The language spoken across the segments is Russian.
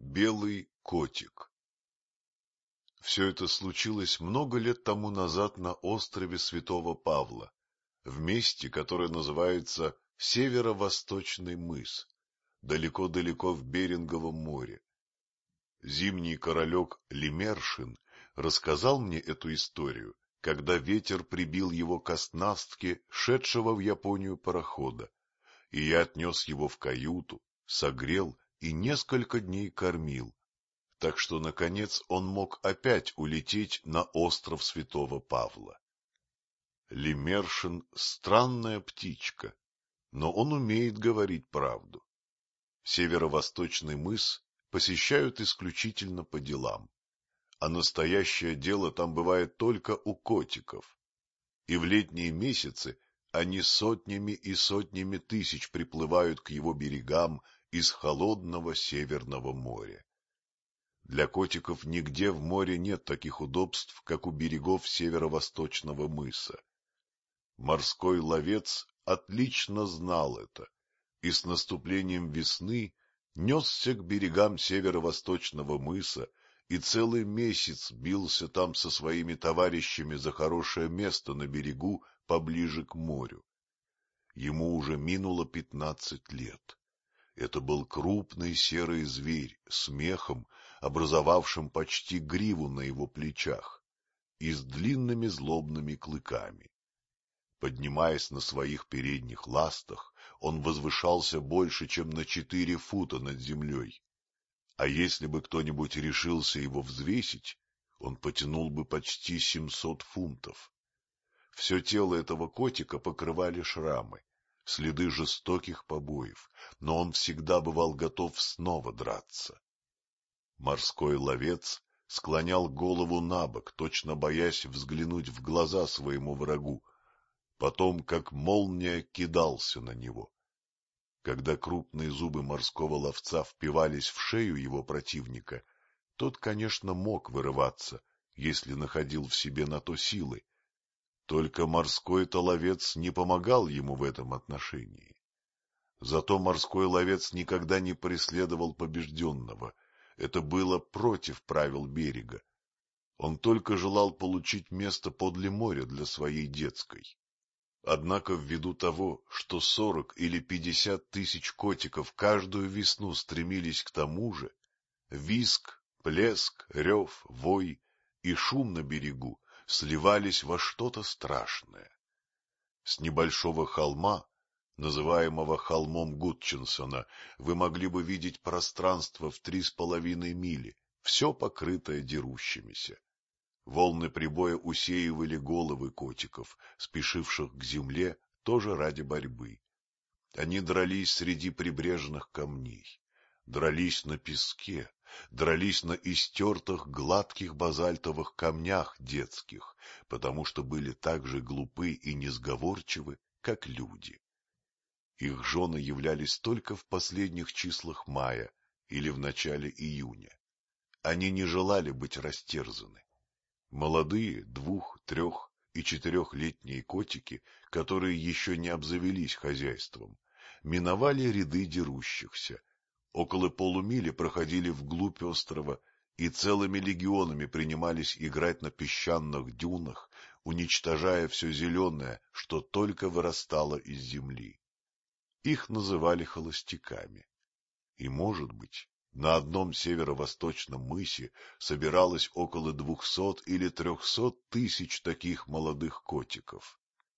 Белый котик. Все это случилось много лет тому назад на острове Святого Павла, в месте, которое называется Северо-Восточный мыс, далеко-далеко в Беринговом море. Зимний королек Лемершин рассказал мне эту историю, когда ветер прибил его к оснастке шедшего в Японию парохода, и я отнес его в каюту, согрел и несколько дней кормил, так что, наконец, он мог опять улететь на остров Святого Павла. Лемершин — странная птичка, но он умеет говорить правду. Северо-восточный мыс посещают исключительно по делам, а настоящее дело там бывает только у котиков. И в летние месяцы они сотнями и сотнями тысяч приплывают к его берегам из холодного Северного моря. Для котиков нигде в море нет таких удобств, как у берегов северо-восточного мыса. Морской ловец отлично знал это, и с наступлением весны несся к берегам северо-восточного мыса и целый месяц бился там со своими товарищами за хорошее место на берегу поближе к морю. Ему уже минуло 15 лет. Это был крупный серый зверь с мехом, образовавшим почти гриву на его плечах, и с длинными злобными клыками. Поднимаясь на своих передних ластах, он возвышался больше, чем на 4 фута над землей. А если бы кто-нибудь решился его взвесить, он потянул бы почти 700 фунтов. Все тело этого котика покрывали шрамы, следы жестоких побоев, но он всегда бывал готов снова драться. Морской ловец склонял голову набок, точно боясь взглянуть в глаза своему врагу, потом, как молния, кидался на него. Когда крупные зубы морского ловца впивались в шею его противника, тот, конечно, мог вырываться, если находил в себе на то силы. Только морской-то ловец не помогал ему в этом отношении. Зато морской ловец никогда не преследовал побежденного. Это было против правил берега. Он только желал получить место подле моря для своей детской. Однако ввиду того, что 40 или 50 тысяч котиков каждую весну стремились к тому же, визг, плеск, рев, вой и шум на берегу сливались во что-то страшное. С небольшого холма, называемого холмом Гутчинсона, вы могли бы видеть пространство в 3,5 мили, все покрытое дерущимися. Волны прибоя усеивали головы котиков, спешивших к земле тоже ради борьбы. Они дрались среди прибрежных камней, дрались на песке, дрались на истертых гладких базальтовых камнях детских, потому что были так же глупы и несговорчивы, как люди. Их жены являлись только в последних числах мая или в начале июня. Они не желали быть растерзаны. Молодые 2-, 3- и 4-летние котики, которые еще не обзавелись хозяйством, миновали ряды дерущихся. Около полумили проходили вглубь острова и целыми легионами принимались играть на песчаных дюнах, уничтожая все зеленое, что только вырастало из земли. Их называли холостяками. И, может быть, на одном северо-восточном мысе собиралось около 200 или 300 тысяч таких молодых котиков.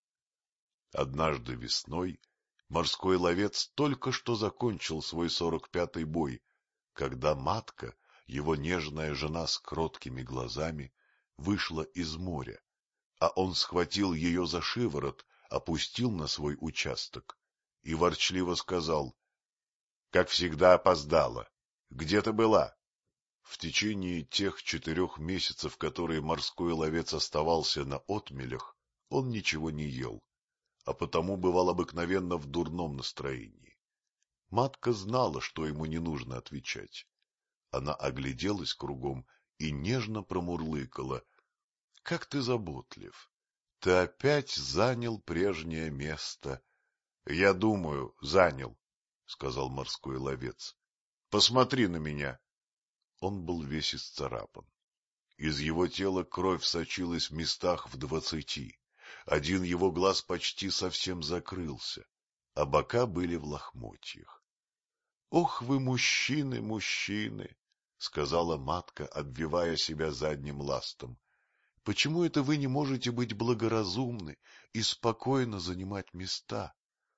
Однажды весной морской ловец только что закончил свой 45-й бой, когда матка, его нежная жена с кроткими глазами, вышла из моря, а он схватил ее за шиворот, опустил на свой участок и ворчливо сказал: — Как всегда опоздала. Где ты была? В течение тех 4 месяцев, которые морской ловец оставался на отмелях, он ничего не ел, а потому бывал обыкновенно в дурном настроении. Матка знала, что ему не нужно отвечать. Она огляделась кругом и нежно промурлыкала: — Как ты заботлив! Ты опять занял прежнее место. — Я думаю, занял, — сказал морской ловец. — Посмотри на меня. он был весь исцарапан. Из его тела кровь сочилась в местах в 20. Один его глаз почти совсем закрылся, а бока были в лохмотьях. — Ох вы, мужчины, мужчины! — сказала матка, обвивая себя задним ластом. — Почему это вы не можете быть благоразумны и спокойно занимать места?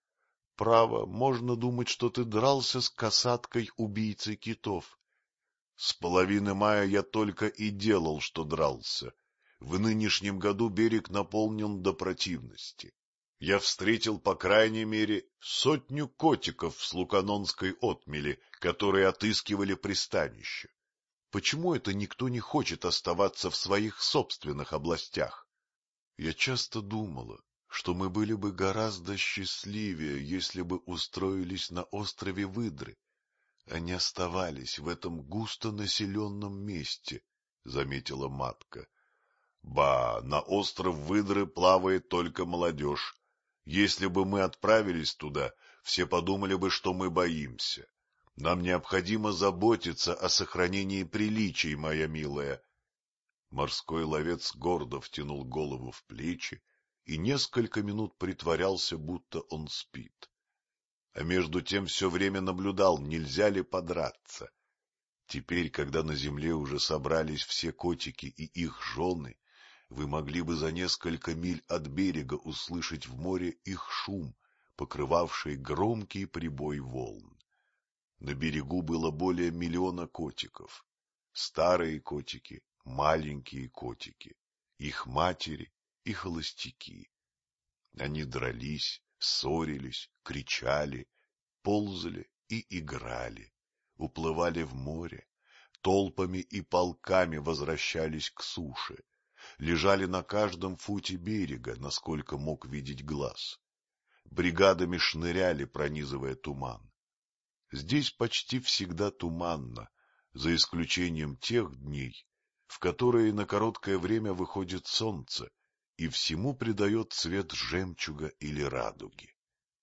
Право, можно думать, что ты дрался с касаткой убийцей китов. С половины мая я только и делал, что дрался. В нынешнем году берег наполнен до противности. Я встретил, по крайней мере, 100 котиков с Луканонской отмели, которые отыскивали пристанище. Почему это никто не хочет оставаться в своих собственных областях? Я часто думала, что мы были бы гораздо счастливее, если бы устроились на острове Выдры, а не оставались в этом густонаселенном месте, — заметила матка. — Ба, на остров Выдры плавает только молодежь. Если бы мы отправились туда, все подумали бы, что мы боимся. Нам необходимо заботиться о сохранении приличий, моя милая. Морской ловец гордо втянул голову в плечи и несколько минут притворялся, будто он спит. А между тем все время наблюдал, нельзя ли подраться. Теперь, когда на земле уже собрались все котики и их жены, вы могли бы за несколько миль от берега услышать в море их шум, покрывавший громкий прибой волн. На берегу было более 1 миллиона котиков. Старые котики, маленькие котики, их матери и холостяки. Они дрались, ссорились, кричали, ползали и играли, уплывали в море, толпами и полками возвращались к суше, лежали на каждом футе берега, насколько мог видеть глаз. Бригадами шныряли, пронизывая туман. Здесь почти всегда туманно, за исключением тех дней, в которые на короткое время выходит солнце и всему придает цвет жемчуга или радуги.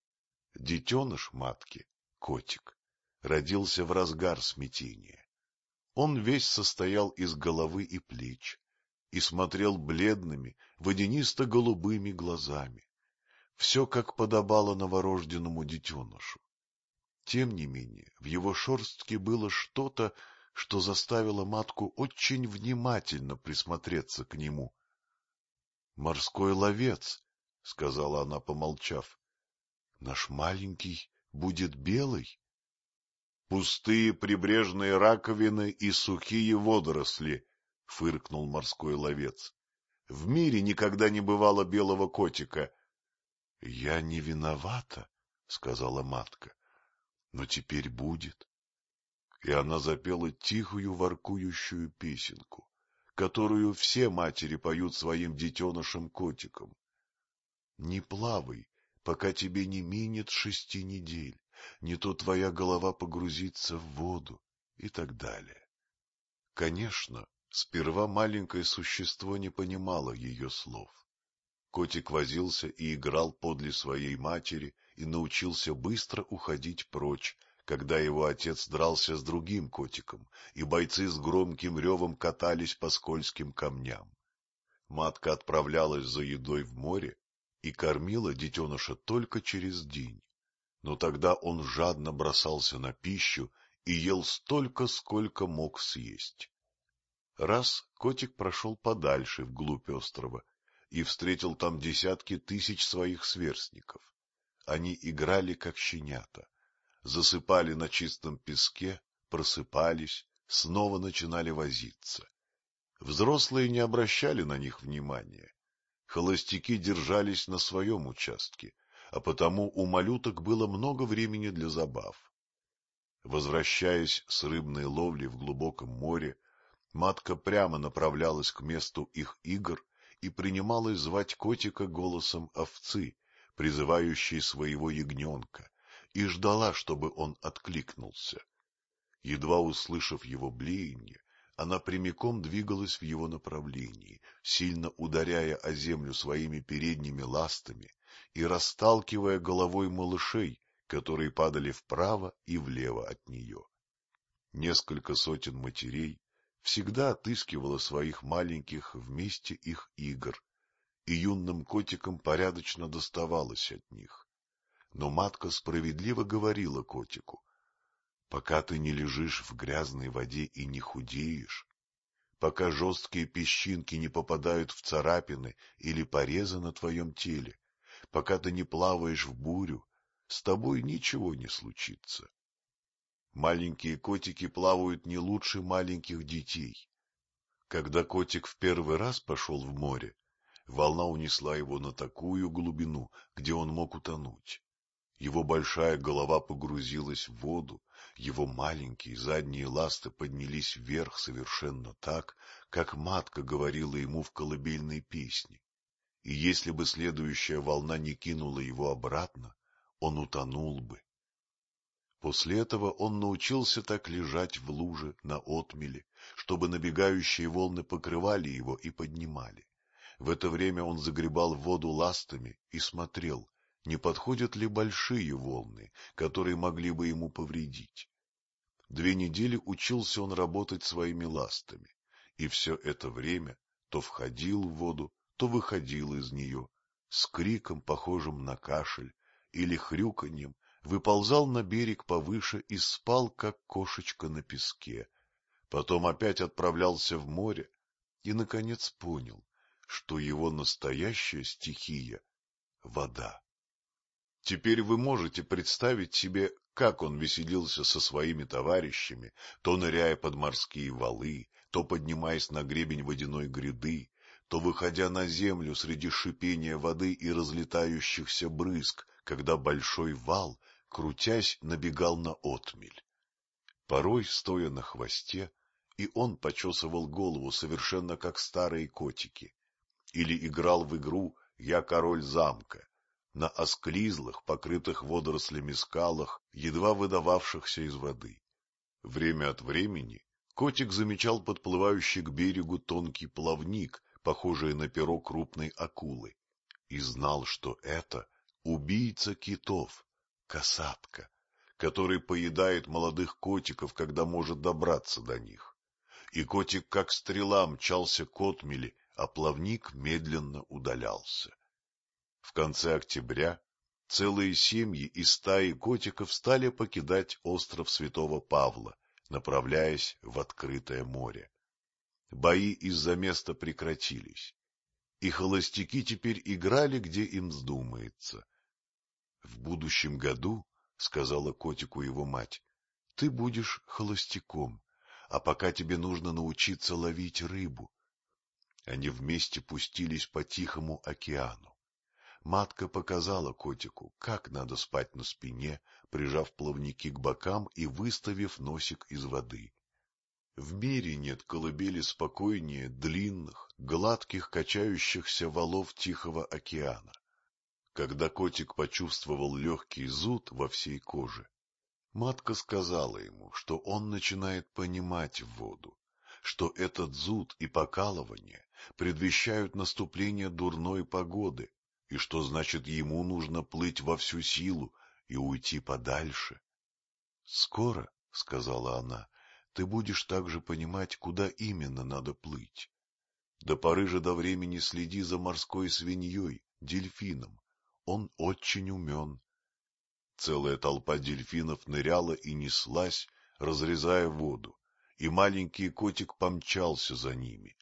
Детеныш матки, котик, родился в разгар смятения. Он весь состоял из головы и плеч и смотрел бледными, водянисто-голубыми глазами. Все, как подобало новорожденному детенышу. Тем не менее, в его шерстке было что-то, что заставило матку очень внимательно присмотреться к нему. — Морской ловец, — сказала она, помолчав, — наш маленький будет белый. — Пустые прибрежные раковины и сухие водоросли, — фыркнул морской ловец. — В мире никогда не бывало белого котика. — Я не виновата, — сказала матка. Но теперь будет. И она запела тихую воркующую песенку, которую все матери поют своим детенышам-котикам. Не плавай, пока тебе не минет 6 недель, не то твоя голова погрузится в воду и так далее. Конечно, сперва маленькое существо не понимало ее слов. Котик возился и играл подле своей матери и научился быстро уходить прочь, когда его отец дрался с другим котиком, и бойцы с громким ревом катались по скользким камням. Матка отправлялась за едой в море и кормила детеныша только через день, но тогда он жадно бросался на пищу и ел столько, сколько мог съесть. Раз котик прошел подальше, вглубь острова, и встретил там десятки тысяч своих сверстников. Они играли, как щенята, засыпали на чистом песке, просыпались, снова начинали возиться. Взрослые не обращали на них внимания. Холостяки держались на своем участке, а потому у малюток было много времени для забав. Возвращаясь с рыбной ловли в глубоком море, матка прямо направлялась к месту их игр и принималась звать котика голосом овцы, призывающей своего ягненка, и ждала, чтобы он откликнулся. Едва услышав его блеяние, она прямиком двигалась в его направлении, сильно ударяя о землю своими передними ластами и расталкивая головой малышей, которые падали вправо и влево от нее. Несколько сотен матерей всегда отыскивало своих маленьких в месте их игр, и юным котикам порядочно доставалось от них. Но матка справедливо говорила котику: пока ты не лежишь в грязной воде и не худеешь, пока жесткие песчинки не попадают в царапины или порезы на твоем теле, пока ты не плаваешь в бурю, с тобой ничего не случится. Маленькие котики плавают не лучше маленьких детей. Когда котик в первый раз пошел в море, волна унесла его на такую глубину, где он мог утонуть. Его большая голова погрузилась в воду, его маленькие задние ласты поднялись вверх совершенно так, как матка говорила ему в колыбельной песне. И если бы следующая волна не кинула его обратно, он утонул бы. После этого он научился так лежать в луже на отмеле, чтобы набегающие волны покрывали его и поднимали. В это время он загребал воду ластами и смотрел, не подходят ли большие волны, которые могли бы ему повредить. 2 недели учился он работать своими ластами, и все это время то входил в воду, то выходил из нее, с криком, похожим на кашель, или хрюканьем, выползал на берег повыше и спал, как кошечка на песке. Потом опять отправлялся в море и, наконец, понял, что его настоящая стихия — вода. Теперь вы можете представить себе, как он веселился со своими товарищами, то ныряя под морские валы, то поднимаясь на гребень водяной гряды, то выходя на землю среди шипения воды и разлетающихся брызг, когда большой вал, крутясь, набегал на отмель. Порой, стоя на хвосте, и он почесывал голову совершенно как старые котики, или играл в игру «Я король замка» на осклизлых, покрытых водорослями скалах, едва выдававшихся из воды. Время от времени котик замечал подплывающий к берегу тонкий плавник, похожий на перо крупной акулы, и знал, что это убийца китов, касатка, который поедает молодых котиков, когда может добраться до них. И котик, как стрела, мчался к отмели, а плавник медленно удалялся. В конце октября целые семьи и стаи котиков стали покидать остров Святого Павла, направляясь в открытое море. Бои из-за места прекратились, и холостяки теперь играли, где им вздумается. — В будущем году, — сказала котику его мать, — ты будешь холостяком, а пока тебе нужно научиться ловить рыбу. Они вместе пустились по Тихому океану. Матка показала котику, как надо спать на спине, прижав плавники к бокам и выставив носик из воды. В мире нет колыбели спокойнее длинных, гладких, качающихся валов Тихого океана. Когда котик почувствовал легкий зуд во всей коже, матка сказала ему, что он начинает понимать воду, что этот зуд и покалывание предвещают наступление дурной погоды, и что значит ему нужно плыть во всю силу и уйти подальше. — Скоро, — сказала она, — ты будешь также понимать, куда именно надо плыть. До поры же до времени следи за морской свиньей, дельфином. Он очень умен. Целая толпа дельфинов ныряла и неслась, разрезая воду, и маленький котик помчался за ними.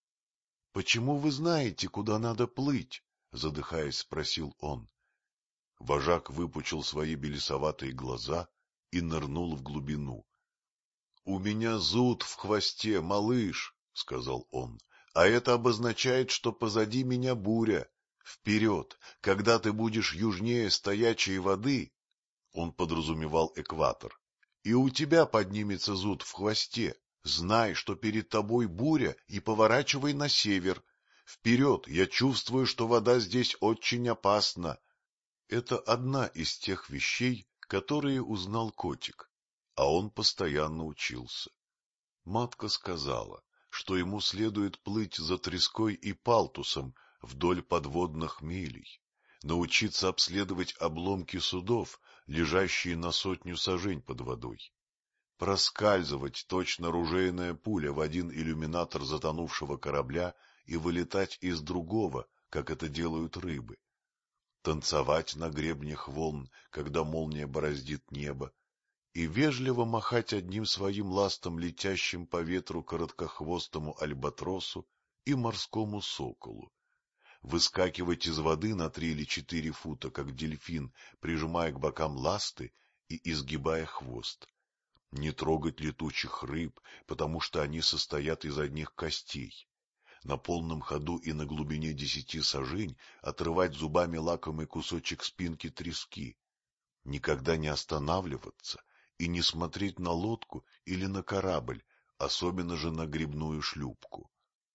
— Почему вы знаете, куда надо плыть? — задыхаясь, спросил он. Вожак выпучил свои белесоватые глаза и нырнул в глубину. — У меня зуд в хвосте, малыш, — сказал он, — а это обозначает, что позади меня буря. Вперед, когда ты будешь южнее стоячей воды, он подразумевал экватор, и у тебя поднимется зуд в хвосте. Знай, что перед тобой буря, и поворачивай на север. Вперед, я чувствую, что вода здесь очень опасна. Это одна из тех вещей, которые узнал котик, а он постоянно учился. Матка сказала, что ему следует плыть за треской и палтусом вдоль подводных мелей, научиться обследовать обломки судов, лежащие на 100 сажень под водой. проскальзывать точно ружейная пуля в один иллюминатор затонувшего корабля и вылетать из другого, как это делают рыбы, танцевать на гребнях волн, когда молния бороздит небо, и вежливо махать одним своим ластом летящим по ветру короткохвостому альбатросу и морскому соколу, выскакивать из воды на 3 или 4 фута, как дельфин, прижимая к бокам ласты и изгибая хвост, не трогать летучих рыб, потому что они состоят из одних костей, на полном ходу и на глубине 10 сажень отрывать зубами лакомый кусочек спинки трески, никогда не останавливаться и не смотреть на лодку или на корабль, особенно же на гребную шлюпку.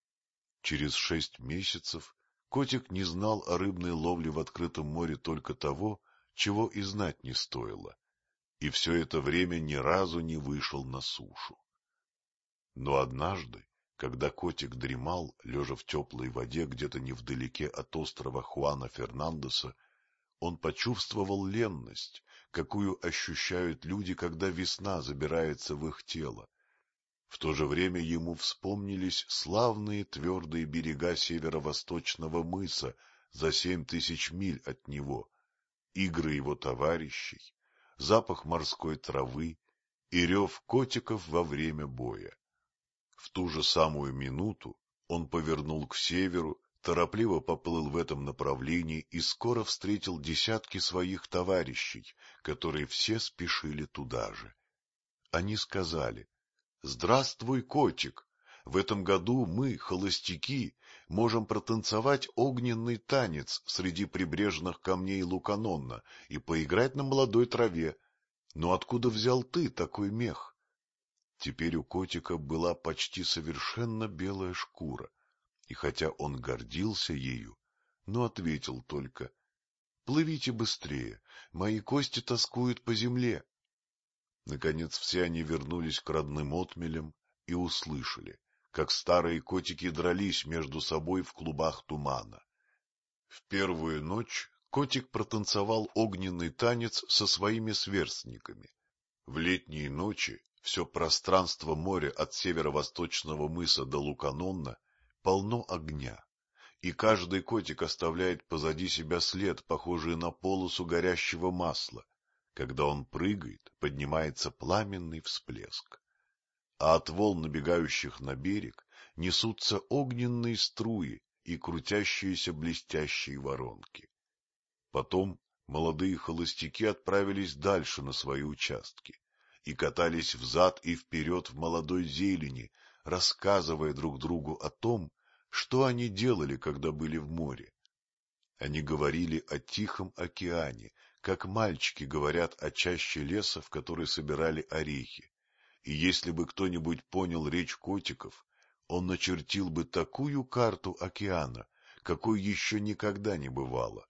Через 6 месяцев котик не знал о рыбной ловле в открытом море только того, чего и знать не стоило, и все это время ни разу не вышел на сушу. Но однажды, когда котик дремал, лежа в теплой воде где-то невдалеке от острова Хуана Фернандеса, он почувствовал ленность, какую ощущают люди, когда весна забирается в их тело. В то же время ему вспомнились славные твердые берега северо-восточного мыса за 7000 миль от него, игры его товарищей, запах морской травы и рев котиков во время боя. В ту же самую минуту он повернул к северу, торопливо поплыл в этом направлении и скоро встретил десятки своих товарищей, которые все спешили туда же. Они сказали: «Здравствуй, котик! В этом году мы, холостяки, можем протанцевать огненный танец среди прибрежных камней Луканонна и поиграть на молодой траве. Но откуда взял ты такой мех?» Теперь у котика была почти совершенно белая шкура, и хотя он гордился ею, но ответил только: «Плывите быстрее, мои кости тоскуют по земле». Наконец все они вернулись к родным отмелям и услышали, как старые котики дрались между собой в клубах тумана. В первую ночь котик протанцевал огненный танец со своими сверстниками. В летние ночи все пространство моря от северо-восточного мыса до Луканонна полно огня, и каждый котик оставляет позади себя след, похожий на полосу горящего масла. Когда он прыгает, поднимается пламенный всплеск, а от волн, набегающих на берег, несутся огненные струи и крутящиеся блестящие воронки. Потом молодые холостяки отправились дальше на свои участки и катались взад и вперед в молодой зелени, рассказывая друг другу о том, что они делали, когда были в море. Они говорили о Тихом океане, как мальчики говорят о чаще леса, в которой собирали орехи. И если бы кто-нибудь понял речь котиков, он начертил бы такую карту океана, какой еще никогда не бывало.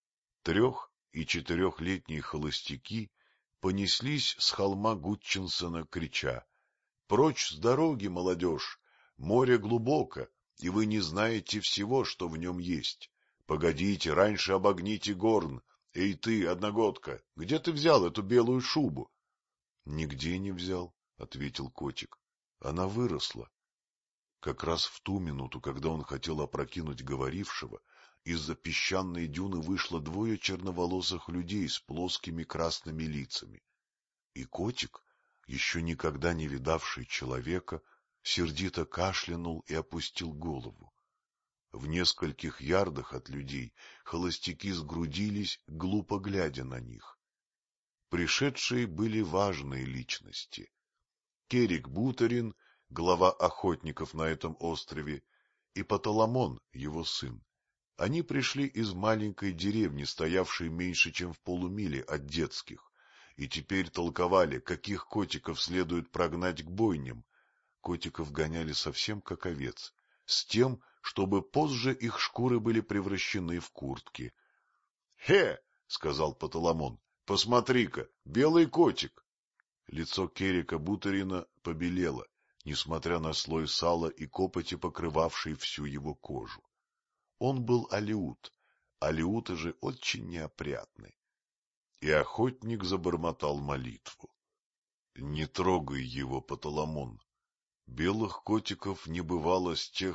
3- и 4-летние холостяки понеслись с холма Гутчинсона, крича: «Прочь с дороги, молодежь! Море глубоко, и вы не знаете всего, что в нем есть. Погодите, раньше обогните горн. Эй ты, одногодка, где ты взял эту белую шубу?» — Нигде не взял, — ответил котик. — Она выросла. Как раз в ту минуту, когда он хотел опрокинуть говорившего, из-за песчаной дюны вышло 2 черноволосых людей с плоскими красными лицами. И котик, еще никогда не видавший человека, сердито кашлянул и опустил голову. В нескольких ярдах от людей холостяки сгрудились, глупо глядя на них. Пришедшие были важные личности. Керик Бутерин, глава охотников на этом острове, и Паталамон, его сын. Они пришли из маленькой деревни, стоявшей меньше, чем в полумиле от детских, и теперь толковали, каких котиков следует прогнать к бойням. Котиков гоняли совсем как овец, с тем, чтобы позже их шкуры были превращены в куртки. — Хе! — сказал Паталамон. — Посмотри-ка, белый котик! Лицо Керика Бутерина побелело, несмотря на слой сала и копоти, покрывавший всю его кожу. Он был алеут, алеуты же очень неопрятны. И охотник забормотал молитву. Не трогай его, Паталамон. Белых котиков не бывало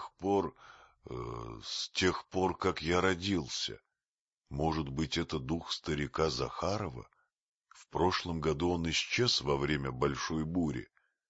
с тех пор, как я родился. Может быть, это дух старика Захарова? В прошлом году он исчез во время большой бури.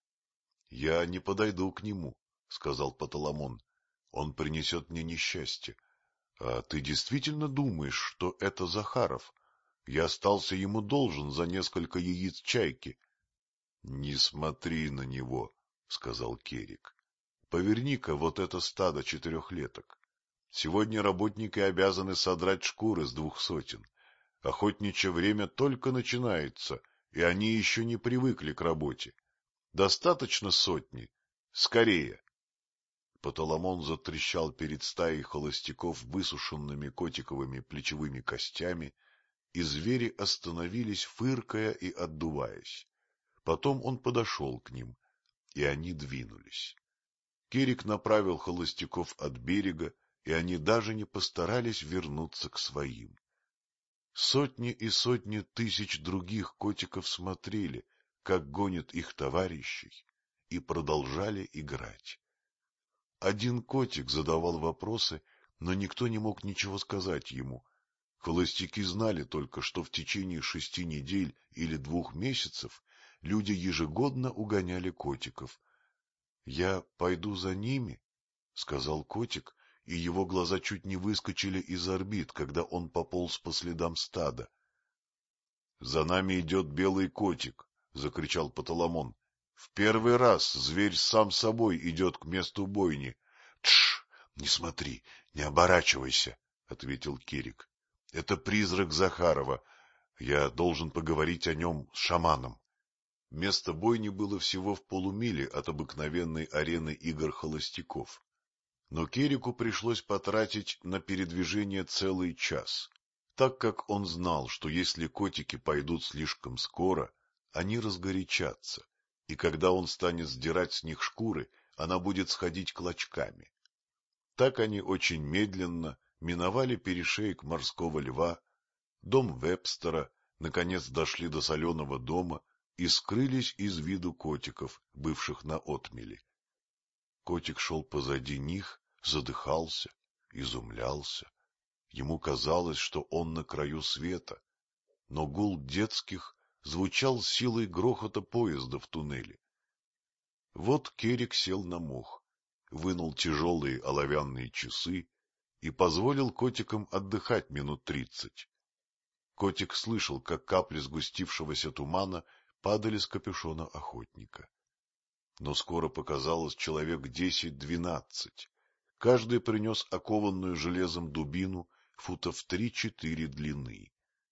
— Я не подойду к нему, — сказал Паталамон. — Он принесет мне несчастье. А ты действительно думаешь, что это Захаров? Я остался ему должен за несколько яиц чайки. — Не смотри на него, — сказал Керик. — Поверни-ка вот это стадо четырехлеток. Сегодня работники обязаны содрать шкуры с 200. Охотничье время только начинается, и они еще не привыкли к работе. Достаточно 100. Скорее! Паталамон затрещал перед стаей холостяков высушенными котиковыми плечевыми костями, и звери остановились, фыркая и отдуваясь. Потом он подошел к ним, и они двинулись. Керик направил холостяков от берега, и они даже не постарались вернуться к своим. Сотни и сотни тысяч других котиков смотрели, как гонят их товарищей, и продолжали играть. Один котик задавал вопросы, но никто не мог ничего сказать ему. Холостяки знали только, что в течение 6 недель или 2 месяцев люди ежегодно угоняли котиков. — Я пойду за ними, — сказал котик, и его глаза чуть не выскочили из орбит, когда он пополз по следам стада. — За нами идет белый котик, — закричал Паталамон. — В первый раз зверь сам собой идет к месту бойни. — Тш! Не смотри, не оборачивайся, — ответил Керик. — Это призрак Захарова. Я должен поговорить о нем с шаманом. Место бойни было всего в полумиле от обыкновенной арены игр холостяков. Но Керику пришлось потратить на передвижение целый час, так как он знал, что если котики пойдут слишком скоро, они разгорячатся, и когда он станет сдирать с них шкуры, она будет сходить клочками. Так они очень медленно миновали перешеек морского льва, дом Вебстера, наконец дошли до соленого дома и скрылись из виду котиков, бывших на отмели. Котик шел позади них, задыхался, изумлялся. Ему казалось, что он на краю света, но гул детских звучал силой грохота поезда в туннеле. Вот Керик сел на мох, вынул тяжелые оловянные часы и позволил котикам отдыхать минут 30. Котик слышал, как капли сгустившегося тумана падали с капюшона охотника. Но скоро показалось человек 10-12. Каждый принес окованную железом дубину футов 3-4 длины.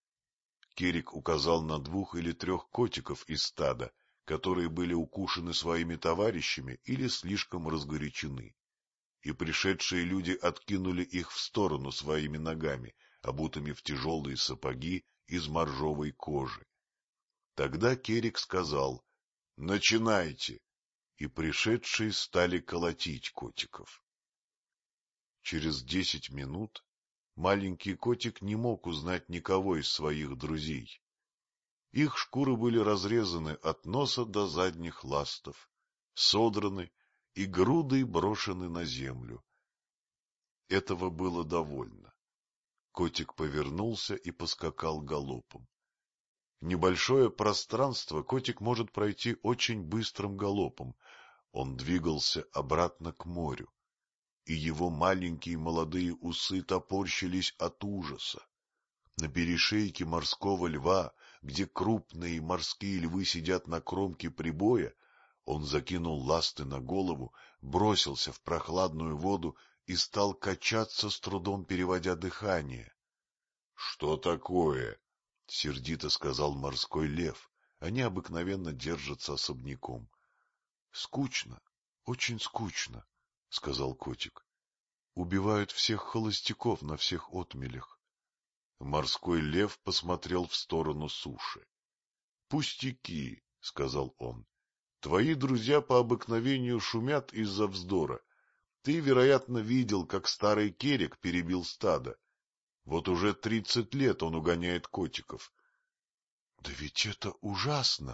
Керик указал на 2 или 3 котиков из стада, которые были укушены своими товарищами или слишком разгорячены. И пришедшие люди откинули их в сторону своими ногами, обутыми в тяжелые сапоги из моржовой кожи. Тогда Керик сказал: — Начинайте! И пришедшие стали колотить котиков. Через 10 минут маленький котик не мог узнать никого из своих друзей. Их шкуры были разрезаны от носа до задних ластов, содраны и грудой брошены на землю. Этого было довольно. Котик повернулся и поскакал галопом. Небольшое пространство котик может пройти очень быстрым галопом. Он двигался обратно к морю, и его маленькие молодые усы топорщились от ужаса. На перешейке морского льва, где крупные морские львы сидят на кромке прибоя, он закинул ласты на голову, бросился в прохладную воду и стал качаться, с трудом переводя дыхание. — Что такое? — сердито сказал морской лев. Они обыкновенно держатся особняком. — Скучно, очень скучно, — сказал котик. — Убивают всех холостяков на всех отмелях. Морской лев посмотрел в сторону суши. — Пустяки, — сказал он. — Твои друзья по обыкновению шумят из-за вздора. Ты, вероятно, видел, как старый Керик перебил стадо. Вот уже 30 лет он угоняет котиков. — Да ведь это ужасно,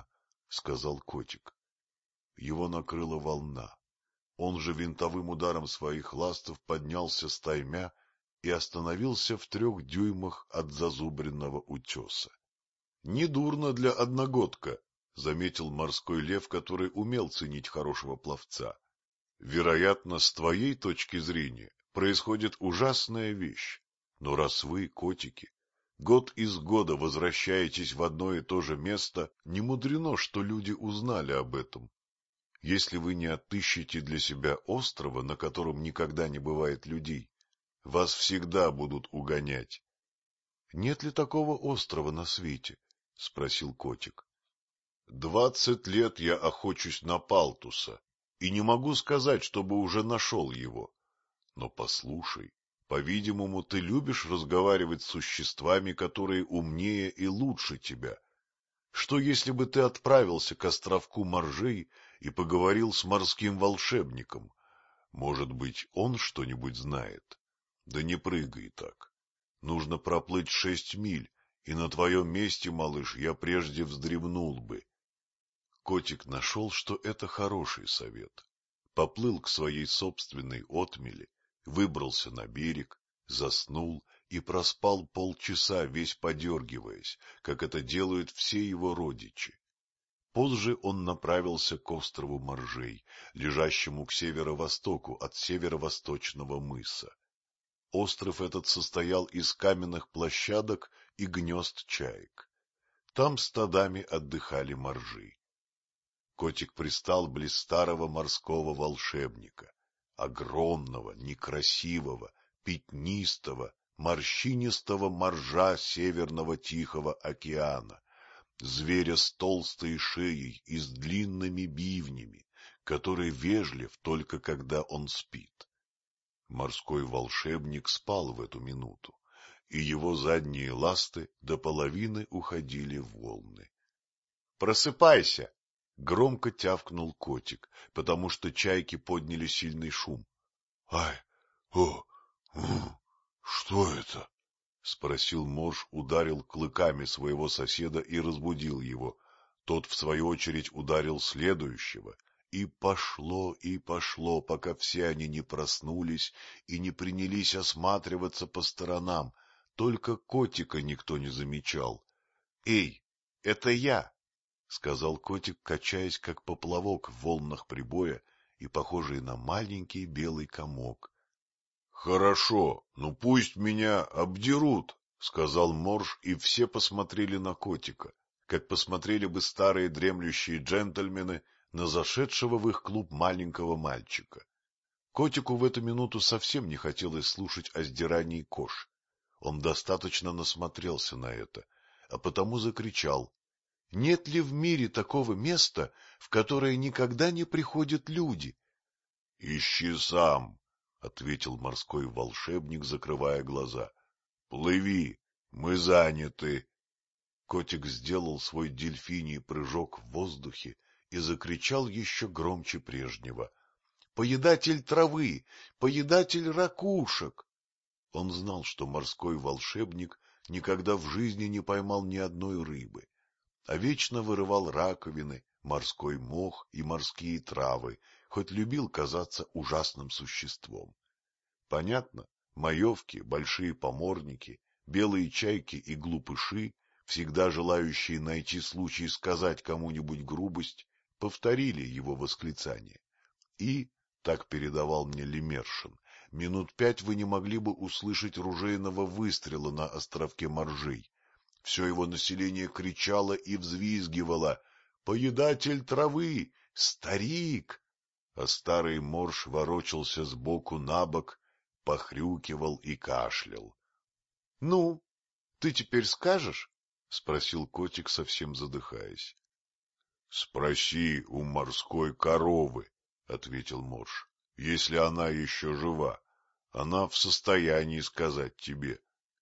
— сказал котик. Его накрыла волна. Он же винтовым ударом своих ластов поднялся стаймя и остановился в 3 дюймах от зазубренного утеса. — Недурно для одногодка, — заметил морской лев, который умел ценить хорошего пловца. — Вероятно, с твоей точки зрения происходит ужасная вещь, но раз вы, котики, год из года возвращаетесь в одно и то же место, не мудрено, что люди узнали об этом. Если вы не отыщете для себя острова, на котором никогда не бывает людей, вас всегда будут угонять. — Нет ли такого острова на свете? — спросил котик. — 20 лет я охочусь на палтуса, и не могу сказать, чтобы уже нашел его. Но послушай, по-видимому, ты любишь разговаривать с существами, которые умнее и лучше тебя. Что, если бы ты отправился к островку моржей и поговорил с морским волшебником? Может быть, он что-нибудь знает? Да не прыгай так. Нужно проплыть 6 миль, и на твоем месте, малыш, я прежде вздремнул бы. Котик нашел, что это хороший совет. Поплыл к своей собственной отмели, выбрался на берег, заснул и проспал полчаса, весь подергиваясь, как это делают все его родичи. Позже он направился к острову Моржей, лежащему к северо-востоку от северо-восточного мыса. Остров этот состоял из каменных площадок и гнезд чаек. Там стадами отдыхали моржи. Котик пристал близ старого морского волшебника, огромного, некрасивого, пятнистого, морщинистого моржа Северного Тихого океана, зверя с толстой шеей и с длинными бивнями, который вежлив только когда он спит. Морской волшебник спал в эту минуту, и его задние ласты до половины уходили в волны. — Просыпайся! — громко тявкнул котик, потому что чайки подняли сильный шум. — Ай, что это? — спросил морж, ударил клыками своего соседа и разбудил его. Тот, в свою очередь, ударил следующего. И пошло, пока все они не проснулись и не принялись осматриваться по сторонам. Только котика никто не замечал. — Эй, это я! — сказал котик, качаясь, как поплавок в волнах прибоя и похожий на маленький белый комок. — Хорошо, ну пусть меня обдерут, — сказал морж, и все посмотрели на котика, как посмотрели бы старые дремлющие джентльмены на зашедшего в их клуб маленького мальчика. Котику в эту минуту совсем не хотелось слушать о сдирании кож. Он достаточно насмотрелся на это, а потому закричал: — Нет ли в мире такого места, в которое никогда не приходят люди? — Ищи сам, — ответил морской волшебник, закрывая глаза. — Плыви, мы заняты. Котик сделал свой дельфиний прыжок в воздухе и закричал еще громче прежнего: — Поедатель травы! Поедатель ракушек! Он знал, что морской волшебник никогда в жизни не поймал ни одной рыбы, а вечно вырывал раковины, морской мох и морские травы, хоть любил казаться ужасным существом. Понятно, маевки, большие поморники, белые чайки и глупыши, всегда желающие найти случай сказать кому-нибудь грубость, повторили его восклицание. И, так передавал мне Лемершин, минут 5 вы не могли бы услышать ружейного выстрела на островке Моржей. Все его население кричало и взвизгивало: «Поедатель травы! Старик!» А старый морж ворочался сбоку на бок, похрюкивал и кашлял. — Ну, ты теперь скажешь? — спросил котик, совсем задыхаясь. — Спроси у морской коровы, — ответил морж, — если она еще жива. Она в состоянии сказать тебе.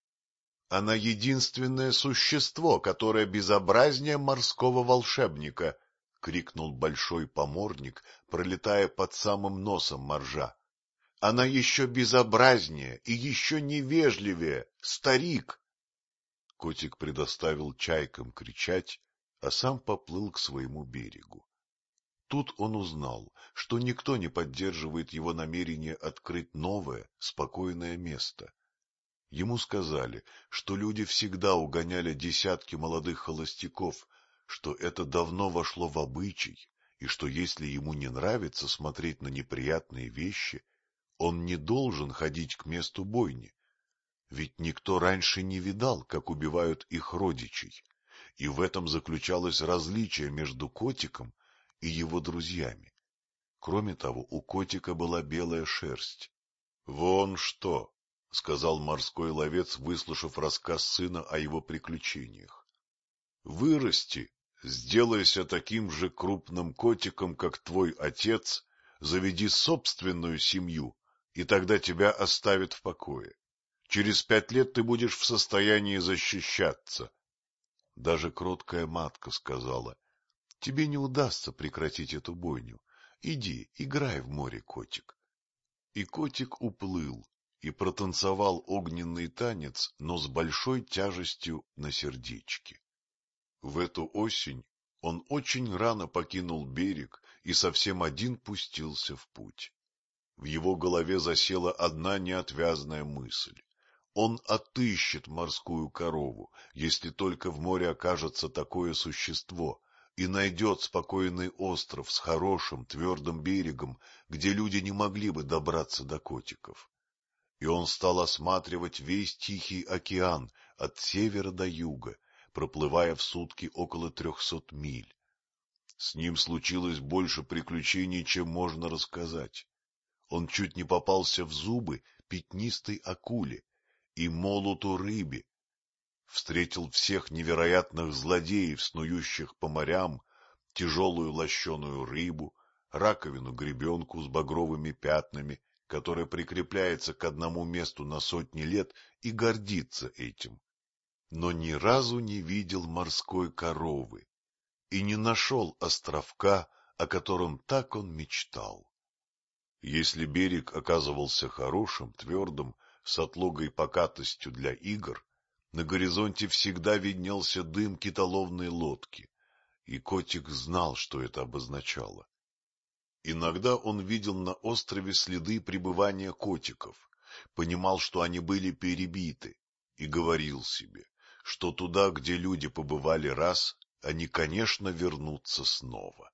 — Она единственное существо, которое безобразнее морского волшебника! — крикнул большой поморник, пролетая под самым носом моржа. — Она еще безобразнее и еще невежливее, старик! Котик предоставил чайкам кричать, а сам поплыл к своему берегу. Тут он узнал, что никто не поддерживает его намерение открыть новое, спокойное место. Ему сказали, что люди всегда угоняли десятки молодых холостяков, что это давно вошло в обычай, и что если ему не нравится смотреть на неприятные вещи, он не должен ходить к месту бойни. Ведь никто раньше не видал, как убивают их родичей, и в этом заключалось различие между котиком и его друзьями. Кроме того, у котика была белая шерсть. — Вон что! — сказал морской ловец, выслушав рассказ сына о его приключениях. — Вырасти, сделайся таким же крупным котиком, как твой отец, заведи собственную семью, и тогда тебя оставят в покое. Через 5 лет ты будешь в состоянии защищаться. Даже кроткая матка сказала: — Тебе не удастся прекратить эту бойню. Иди, играй в море, котик. И котик уплыл и протанцевал огненный танец, но с большой тяжестью на сердечке. В эту осень он очень рано покинул берег и совсем один пустился в путь. В его голове засела одна неотвязная мысль. Он отыщет морскую корову, если только в море окажется такое существо, и найдет спокойный остров с хорошим твердым берегом, где люди не могли бы добраться до котиков. И он стал осматривать весь Тихий океан от севера до юга, проплывая в сутки около 300 миль. С ним случилось больше приключений, чем можно рассказать. Он чуть не попался в зубы пятнистой акуле и молоту рыбе, встретил всех невероятных злодеев, снующих по морям, тяжелую лощеную рыбу, раковину-гребенку с багровыми пятнами, которая прикрепляется к одному месту на сотни лет и гордится этим. Но ни разу не видел морской коровы и не нашел островка, о котором так он мечтал. Если берег оказывался хорошим, твердым, с отлогой покатостью для игр, на горизонте всегда виднелся дым китоловной лодки, и котик знал, что это обозначало. Иногда он видел на острове следы пребывания котиков, понимал, что они были перебиты, и говорил себе, что туда, где люди побывали раз, они, конечно, вернутся снова.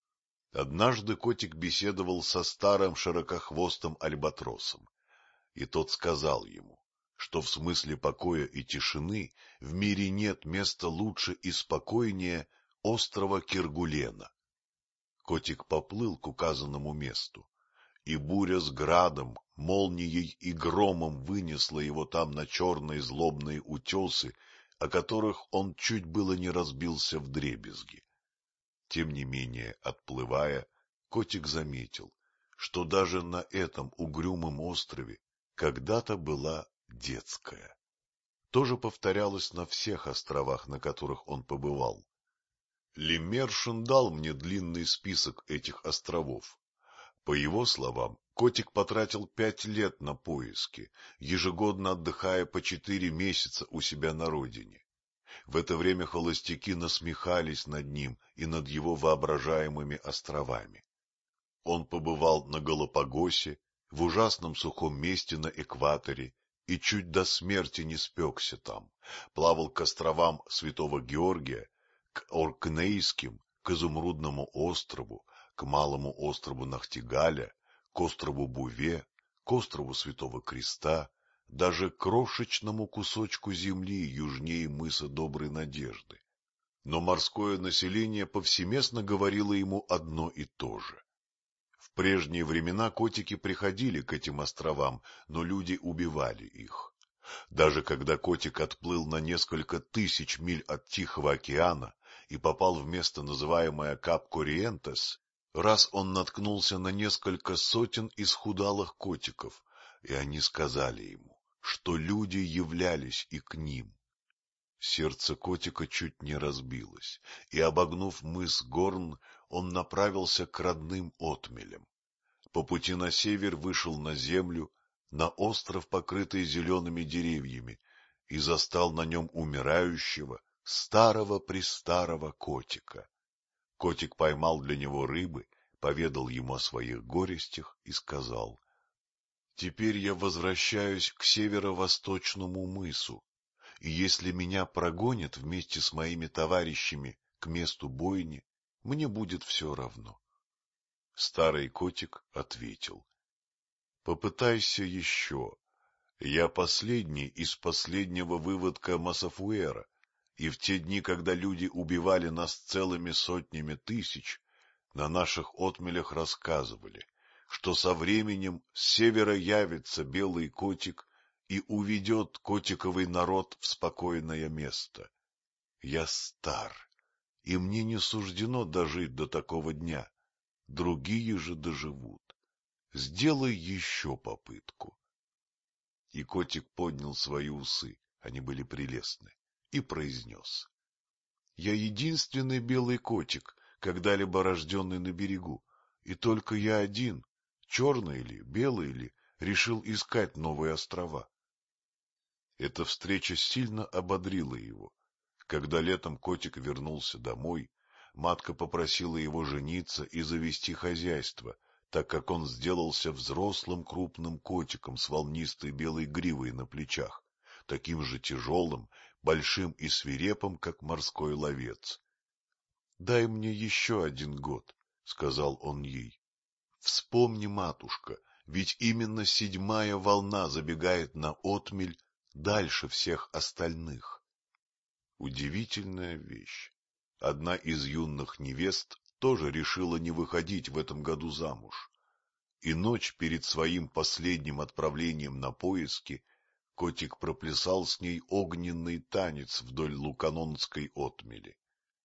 Однажды котик беседовал со старым широкохвостым альбатросом, и тот сказал ему, что в смысле покоя и тишины в мире нет места лучше и спокойнее острова Кергулена. Котик поплыл к указанному месту, и буря с градом, молнией и громом вынесла его там на черные злобные утесы, о которых он чуть было не разбился вдребезги. Тем не менее, отплывая, котик заметил, что даже на этом угрюмом острове когда-то была детская. То же повторялось на всех островах, на которых он побывал. Лемершин дал мне длинный список этих островов. По его словам, котик потратил 5 лет на поиски, ежегодно отдыхая по 4 месяца у себя на родине. В это время холостяки насмехались над ним и над его воображаемыми островами. Он побывал на Галапагосе, в ужасном сухом месте на экваторе, и чуть до смерти не спекся там, плавал к островам Святого Георгия, к Оркнейским, к Изумрудному острову, к малому острову Нахтигаля, к острову Буве, к острову Святого Креста, даже к крошечному кусочку земли южнее мыса Доброй Надежды. Но морское население повсеместно говорило ему одно и то же. В прежние времена котики приходили к этим островам, но люди убивали их. Даже когда котик отплыл на несколько тысяч миль от Тихого океана и попал в место, называемое Кап-Кориентес, раз он наткнулся на несколько сотен исхудалых котиков, и они сказали ему, что люди являлись и к ним. Сердце котика чуть не разбилось, и, обогнув мыс Горн, он направился к родным отмелям. По пути на север вышел на землю, на остров, покрытый зелеными деревьями, и застал на нем умирающего, старого-престарого котика. Котик поймал для него рыбы, поведал ему о своих горестях и сказал: — Теперь я возвращаюсь к северо-восточному мысу, и если меня прогонят вместе с моими товарищами к месту бойни, мне будет все равно. Старый котик ответил: — Попытайся еще. Я последний из последнего выводка Масафуэра, и в те дни, когда люди убивали нас целыми сотнями тысяч, на наших отмелях рассказывали, что со временем с севера явится белый котик и уведет котиковый народ в спокойное место. Я стар, и мне не суждено дожить до такого дня. Другие же доживут. Сделай еще попытку. И котик поднял свои усы, они были прелестны, и произнес: — Я единственный белый котик, когда-либо рожденный на берегу, и только я один, черный ли, белый ли, решил искать новые острова. Эта встреча сильно ободрила его. Когда летом котик вернулся домой, матка попросила его жениться и завести хозяйство, так как он сделался взрослым крупным котиком с волнистой белой гривой на плечах, таким же тяжелым, большим и свирепым, как морской ловец. — Дай мне еще 1 год, — сказал он ей. — Вспомни, матушка, ведь именно 7-я волна забегает на отмель дальше всех остальных. Удивительная вещь. Одна из юных невест тоже решила не выходить в этом году замуж. И ночь перед своим последним отправлением на поиски котик проплясал с ней огненный танец вдоль Луканонской отмели.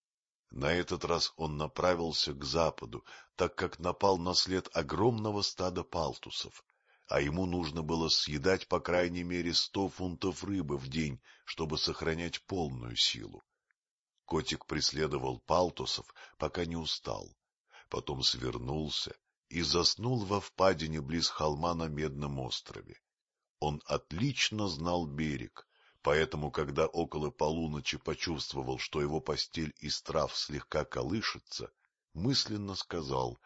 На этот раз он направился к западу, так как напал на след огромного стада палтусов, а ему нужно было съедать по крайней мере 100 фунтов рыбы в день, чтобы сохранять полную силу. Котик преследовал палтусов, пока не устал, потом свернулся и заснул во впадине близ холма на Медном острове. Он отлично знал берег, поэтому, когда около полуночи почувствовал, что его постель из трав слегка колышется, мысленно сказал: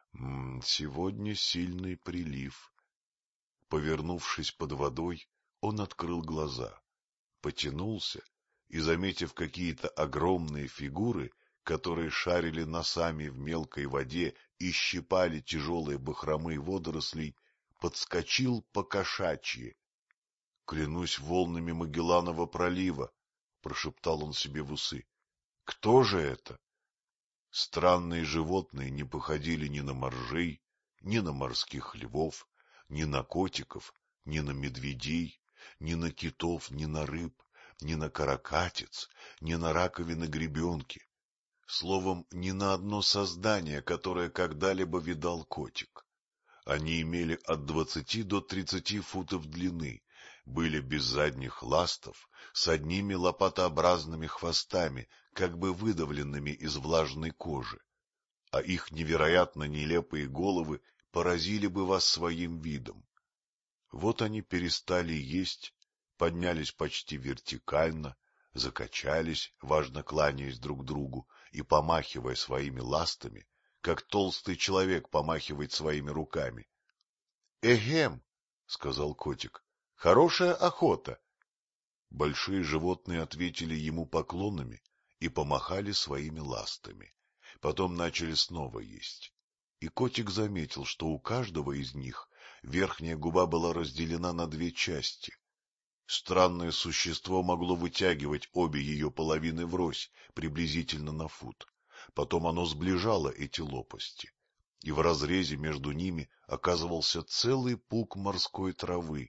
сегодня сильный прилив. Повернувшись под водой, он открыл глаза, потянулся и, заметив какие-то огромные фигуры, которые шарили носами в мелкой воде и щипали тяжелые бахромы водорослей, подскочил по-кошачьи. — Клянусь волнами Магелланова пролива, — прошептал он себе в усы. — Кто же это? Странные животные не походили ни на моржей, ни на морских львов, ни на котиков, ни на медведей, ни на китов, ни на рыб, ни на каракатиц, ни на раковины-гребенки. Словом, ни на одно создание, которое когда-либо видал котик. Они имели от 20 до 30 футов длины, были без задних ластов, с одними лопатообразными хвостами, как бы выдавленными из влажной кожи, а их невероятно нелепые головы поразили бы вас своим видом. Вот они перестали есть, поднялись почти вертикально, закачались, важно кланяясь друг другу и помахивая своими ластами, как толстый человек помахивает своими руками. — Эхем, — сказал котик, — хорошая охота. Большие животные ответили ему поклонами и помахали своими ластами. Потом начали снова есть. И котик заметил, что у каждого из них верхняя губа была разделена на 2 части. Странное существо могло вытягивать обе ее половины врозь, приблизительно на фут. Потом оно сближало эти лопасти, и в разрезе между ними оказывался целый пук морской травы.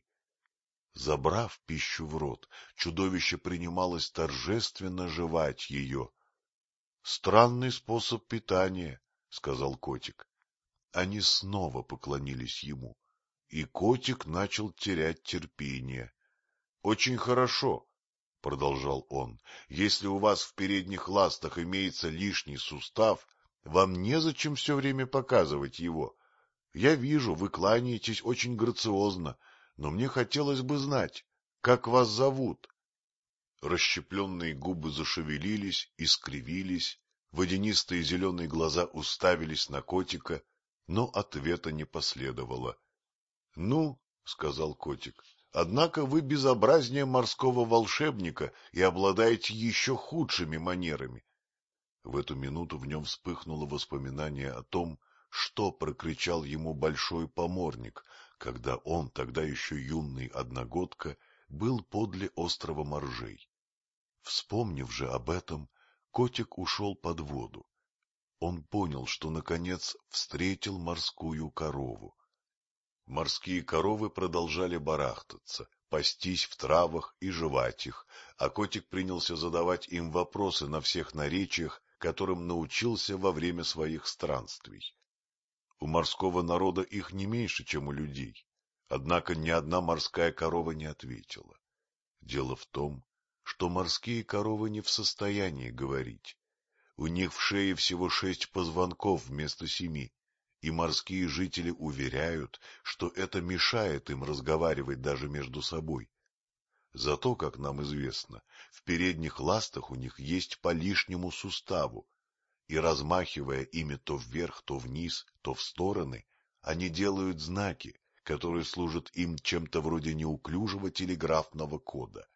Забрав пищу в рот, чудовище принималось торжественно жевать ее. — Странный способ питания, — сказал котик. Они снова поклонились ему, и котик начал терять терпение. — Очень хорошо, — продолжал он, — если у вас в передних ластах имеется лишний сустав, вам незачем все время показывать его. Я вижу, вы кланяетесь очень грациозно, но мне хотелось бы знать, как вас зовут. Расщепленные губы зашевелились и скривились, водянистые зеленые глаза уставились на котика, но ответа не последовало. — Ну, — сказал котик, — однако вы безобразнее морского волшебника и обладаете еще худшими манерами. В эту минуту в нем вспыхнуло воспоминание о том, что прокричал ему большой поморник, когда он, тогда еще юный одногодка, был подле острова Моржей. Вспомнив же об этом, котик ушел под воду. Он понял, что, наконец, встретил морскую корову. Морские коровы продолжали барахтаться, пастись в травах и жевать их, а котик принялся задавать им вопросы на всех наречиях, которым научился во время своих странствий. У морского народа их не меньше, чем у людей, однако ни одна морская корова не ответила. Дело в том, что морские коровы не в состоянии говорить. У них в шее всего 6 позвонков вместо 7, и морские жители уверяют, что это мешает им разговаривать даже между собой. Зато, как нам известно, в передних ластах у них есть по лишнему суставу, и, размахивая ими то вверх, то вниз, то в стороны, они делают знаки, которые служат им чем-то вроде неуклюжего телеграфного кода.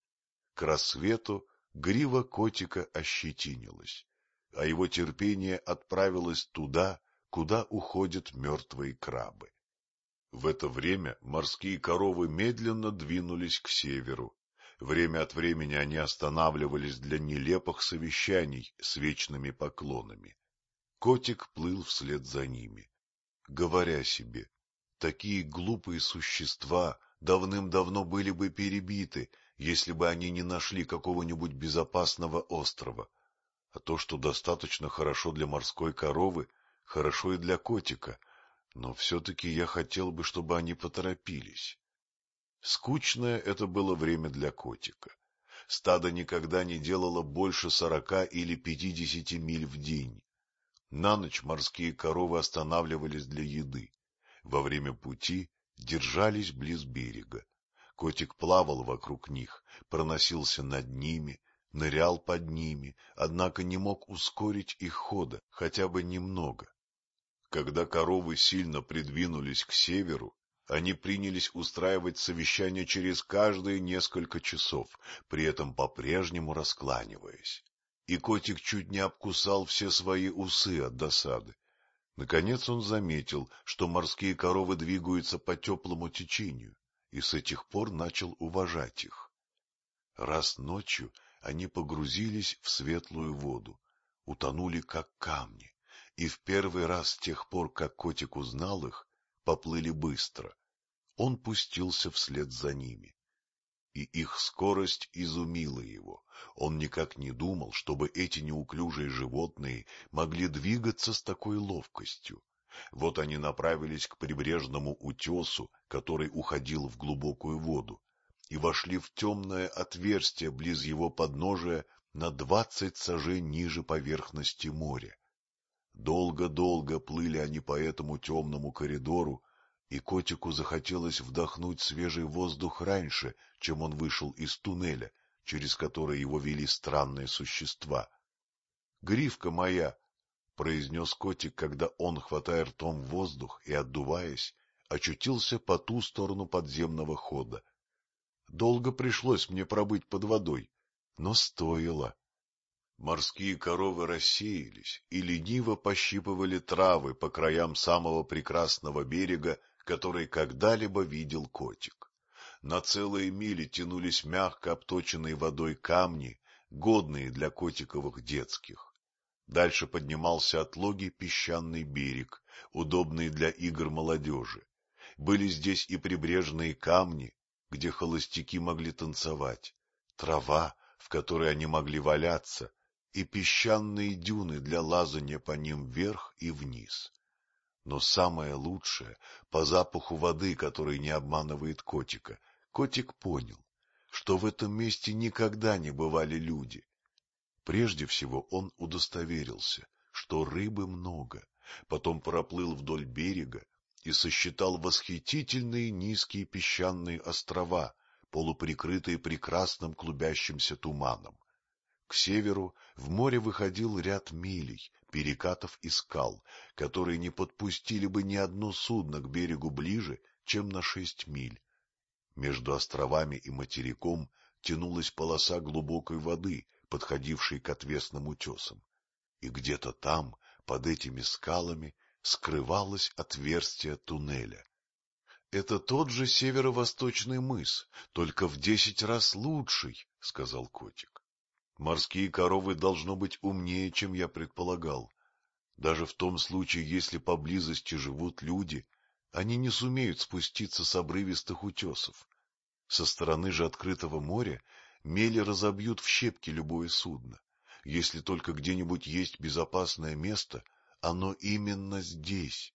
К рассвету грива котика ощетинилась, а его терпение отправилось туда, куда уходят мертвые крабы. В это время морские коровы медленно двинулись к северу. Время от времени они останавливались для нелепых совещаний с вечными поклонами. Котик плыл вслед за ними, говоря себе: такие глупые существа давным-давно были бы перебиты, если бы они не нашли какого-нибудь безопасного острова. А то, что достаточно хорошо для морской коровы, хорошо и для котика, но все-таки я хотел бы, чтобы они поторопились. Скучное это было время для котика. Стадо никогда не делало больше 40 или 50 миль в день. На ночь морские коровы останавливались для еды. Во время пути держались близ берега. Котик плавал вокруг них, проносился над ними, нырял под ними, однако не мог ускорить их хода, хотя бы немного. Когда коровы сильно придвинулись к северу, они принялись устраивать совещания через каждые несколько часов, при этом по-прежнему раскланиваясь. И котик чуть не обкусал все свои усы от досады. Наконец он заметил, что морские коровы двигаются по теплому течению, и с этих пор начал уважать их. Раз ночью они погрузились в светлую воду, утонули как камни, и в первый раз с тех пор, как котик узнал их, поплыли быстро. Он пустился вслед за ними. И их скорость изумила его. Он никак не думал, чтобы эти неуклюжие животные могли двигаться с такой ловкостью. Вот они направились к прибрежному утесу, который уходил в глубокую воду, и вошли в темное отверстие близ его подножия на 20 сажей ниже поверхности моря. Долго-долго плыли они по этому темному коридору, и котику захотелось вдохнуть свежий воздух раньше, чем он вышел из туннеля, через который его вели странные существа. — Гривка моя! — произнес котик, когда он, хватая ртом воздух и отдуваясь, очутился по ту сторону подземного хода. Долго пришлось мне пробыть под водой, но стоило. Морские коровы рассеялись и лениво пощипывали травы по краям самого прекрасного берега, который когда-либо видел котик. На целые мили тянулись мягко обточенные водой камни, годные для котиковых детских. Дальше поднимался отлогий песчаный берег, удобный для игр молодежи. Были здесь и прибрежные камни, где холостяки могли танцевать, трава, в которой они могли валяться, и песчаные дюны для лазания по ним вверх и вниз. Но самое лучшее, по запаху воды, который не обманывает котика, котик понял, что в этом месте никогда не бывали люди. Прежде всего он удостоверился, что рыбы много, потом проплыл вдоль берега и сосчитал восхитительные низкие песчаные острова, полуприкрытые прекрасным клубящимся туманом. К северу в море выходил ряд милей, перекатов и скал, которые не подпустили бы ни одно судно к берегу ближе, чем на 6 миль. Между островами и материком тянулась полоса глубокой воды, подходившей к отвесным утесам, и где-то там, под этими скалами, скрывалось отверстие туннеля. — Это тот же северо-восточный мыс, только в 10 раз лучший, — сказал котик. — Морские коровы должно быть умнее, чем я предполагал. Даже в том случае, если поблизости живут люди, они не сумеют спуститься с обрывистых утесов. Со стороны же открытого моря мели разобьют в щепки любое судно. Если только где-нибудь есть безопасное место, оно именно здесь.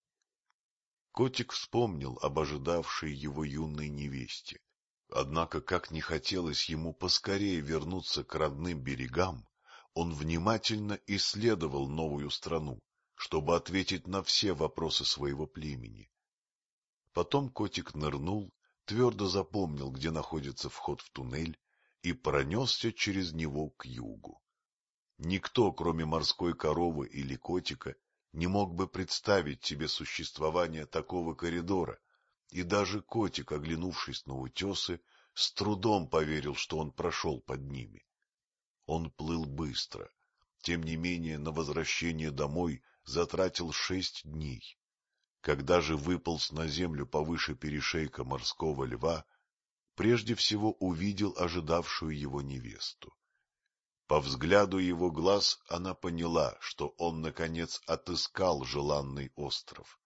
Котик вспомнил об ожидавшей его юной невесте. Однако, как не хотелось ему поскорее вернуться к родным берегам, он внимательно исследовал новую страну, чтобы ответить на все вопросы своего племени. Потом котик нырнул, твердо запомнил, где находится вход в туннель, и пронесся через него к югу. Никто, кроме морской коровы или котика, не мог бы представить себе существование такого коридора, и даже котик, оглянувшись на утесы, с трудом поверил, что он прошел под ними. Он плыл быстро, тем не менее на возвращение домой затратил 6 дней. Когда же выполз на землю повыше перешейка морского льва, прежде всего увидел ожидавшую его невесту. По взгляду его глаз она поняла, что он, наконец, отыскал желанный остров.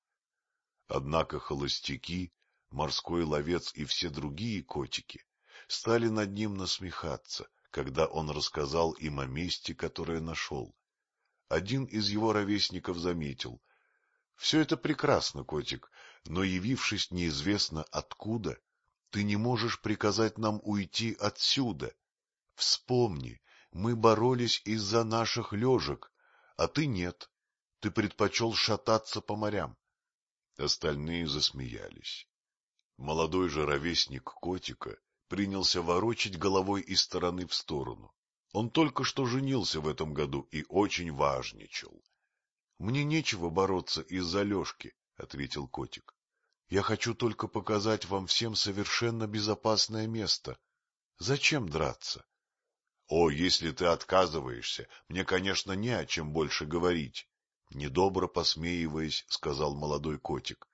Однако холостяки, морской ловец и все другие котики стали над ним насмехаться, когда он рассказал им о месте, которое нашел. Один из его ровесников заметил: — Все это прекрасно, котик, но, явившись неизвестно откуда, ты не можешь приказать нам уйти отсюда. Вспомни, мы боролись из-за наших лежек, а ты нет, ты предпочел шататься по морям. Остальные засмеялись. Молодой же ровесник котика принялся ворочать головой из стороны в сторону. Он только что женился в этом году и очень важничал. — Мне нечего бороться из-за Лёшки, — ответил котик. — Я хочу только показать вам всем совершенно безопасное место. Зачем драться? — О, если ты отказываешься, мне, конечно, не о чем больше говорить, — недобро посмеиваясь, сказал молодой котик.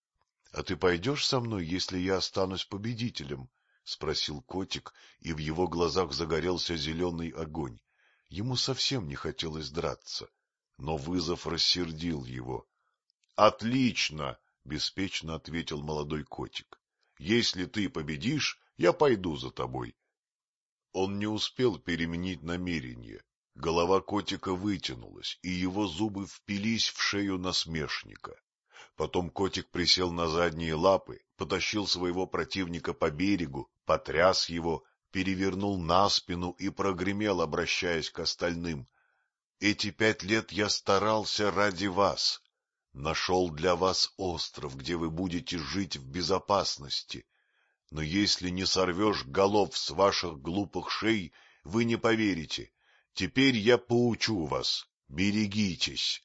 — А ты пойдешь со мной, если я останусь победителем? — спросил котик, и в его глазах загорелся зеленый огонь. Ему совсем не хотелось драться, но вызов рассердил его. — Отлично! — беспечно ответил молодой котик. — Если ты победишь, я пойду за тобой. Он не успел переменить намерение. Голова котика вытянулась, и его зубы впились в шею насмешника. Потом котик присел на задние лапы, потащил своего противника по берегу, потряс его, перевернул на спину и прогремел, обращаясь к остальным: — Эти 5 лет я старался ради вас. Нашел для вас остров, где вы будете жить в безопасности. Но если не сорвешь голов с ваших глупых шей, вы не поверите. Теперь я поучу вас. Берегитесь.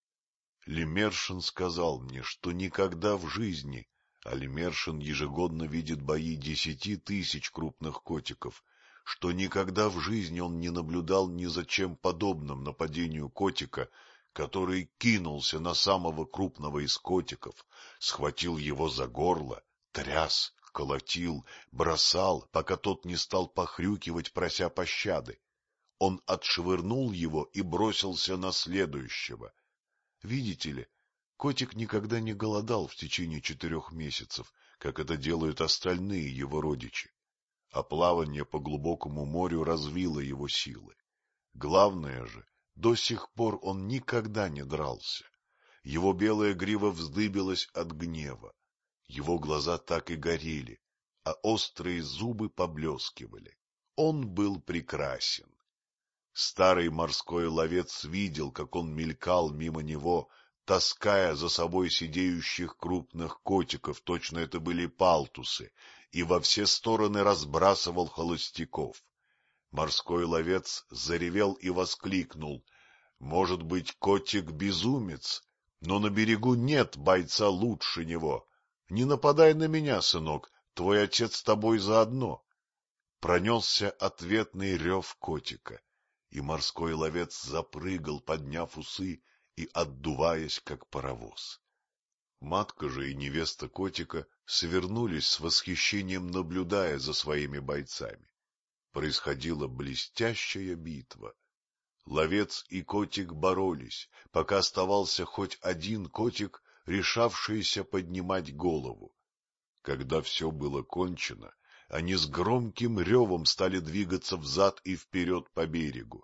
Лемершин сказал мне, что никогда в жизни, а Лемершин ежегодно видит бои 10 000 крупных котиков, что никогда в жизни он не наблюдал ни за чем подобным нападению котика, который кинулся на самого крупного из котиков, схватил его за горло, тряс, колотил, бросал, пока тот не стал похрюкивать, прося пощады. Он отшвырнул его и бросился на следующего. Видите ли, котик никогда не голодал в течение 4 месяцев, как это делают остальные его родичи, а плавание по глубокому морю развило его силы. Главное же, до сих пор он никогда не дрался. Его белая грива вздыбилась от гнева, его глаза так и горели, а острые зубы поблескивали. Он был прекрасен. Старый морской ловец видел, как он мелькал мимо него, таская за собой сидеющих крупных котиков, точно это были палтусы, и во все стороны разбрасывал холостяков. Морской ловец заревел и воскликнул: может быть, котик безумец, но на берегу нет бойца лучше него. Не нападай на меня, сынок, твой отец с тобой заодно. Пронесся ответный рев котика, и морской ловец запрыгал, подняв усы и отдуваясь, как паровоз. Матка же и невеста котика свернулись с восхищением, наблюдая за своими бойцами. Происходила блестящая битва. Ловец и котик боролись, пока оставался хоть один котик, решавшийся поднимать голову. Когда все было кончено, они с громким ревом стали двигаться взад и вперед по берегу.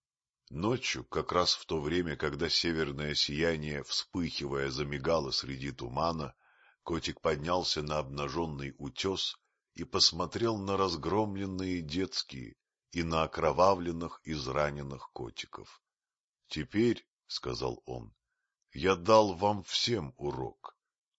Ночью, как раз в то время, когда северное сияние, вспыхивая, замигало среди тумана, котик поднялся на обнаженный утес и посмотрел на разгромленные детские и на окровавленных, израненных котиков. — Теперь, — сказал он, — я дал вам всем урок.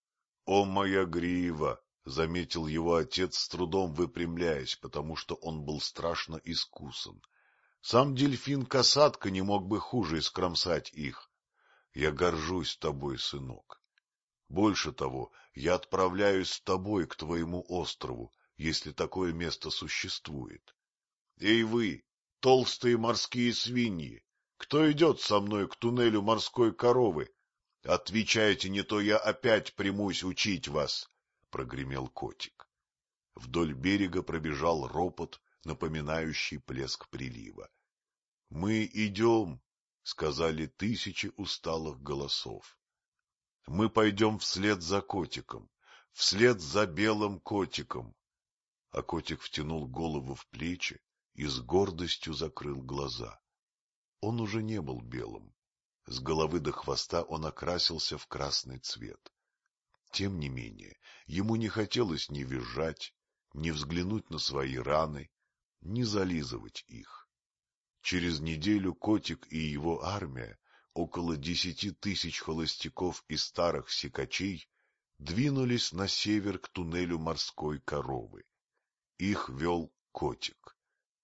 — О, моя грива! — заметил его отец, с трудом выпрямляясь, потому что он был страшно искусан. Сам дельфин-касатка не мог бы хуже искромсать их. Я горжусь тобой, сынок. Больше того, я отправляюсь с тобой к твоему острову, если такое место существует. Эй вы, толстые морские свиньи, кто идет со мной к туннелю морской коровы? Отвечайте, не то я опять примусь учить вас, — прогремел котик. Вдоль берега пробежал ропот, напоминающий плеск прилива. — Мы идем, — сказали тысячи усталых голосов. Мы пойдем вслед за котиком, вслед за белым котиком. А котик втянул голову в плечи и с гордостью закрыл глаза. Он уже не был белым. С головы до хвоста он окрасился в красный цвет. Тем не менее, ему не хотелось ни визжать, ни взглянуть на свои раны, ни зализывать их. Через неделю котик и его армия, около 10 000 холостяков и старых сикачей, двинулись на север к туннелю морской коровы. Их вел котик.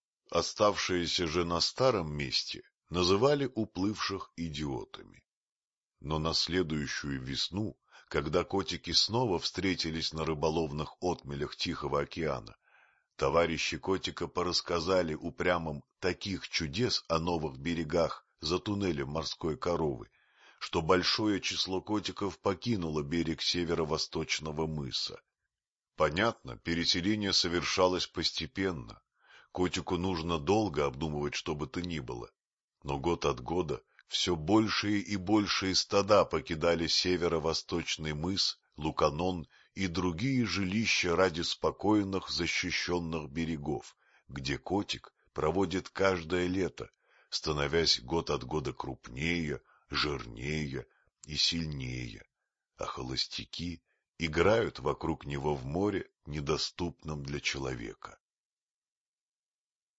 Оставшиеся же на старом месте называли уплывших идиотами. Но на следующую весну, когда котики снова встретились на рыболовных отмелях Тихого океана, товарищи котика порассказали упрямым таких чудес о новых берегах за туннелем морской коровы, что большое число котиков покинуло берег северо-восточного мыса. Понятно, переселение совершалось постепенно. Котику нужно долго обдумывать что бы то ни было. Но год от года все большие и большие стада покидали северо-восточный мыс, Луканон и другие жилища ради спокойных защищенных берегов, где котик проводит каждое лето, становясь год от года крупнее, жирнее и сильнее, а холостяки играют вокруг него в море, недоступном для человека.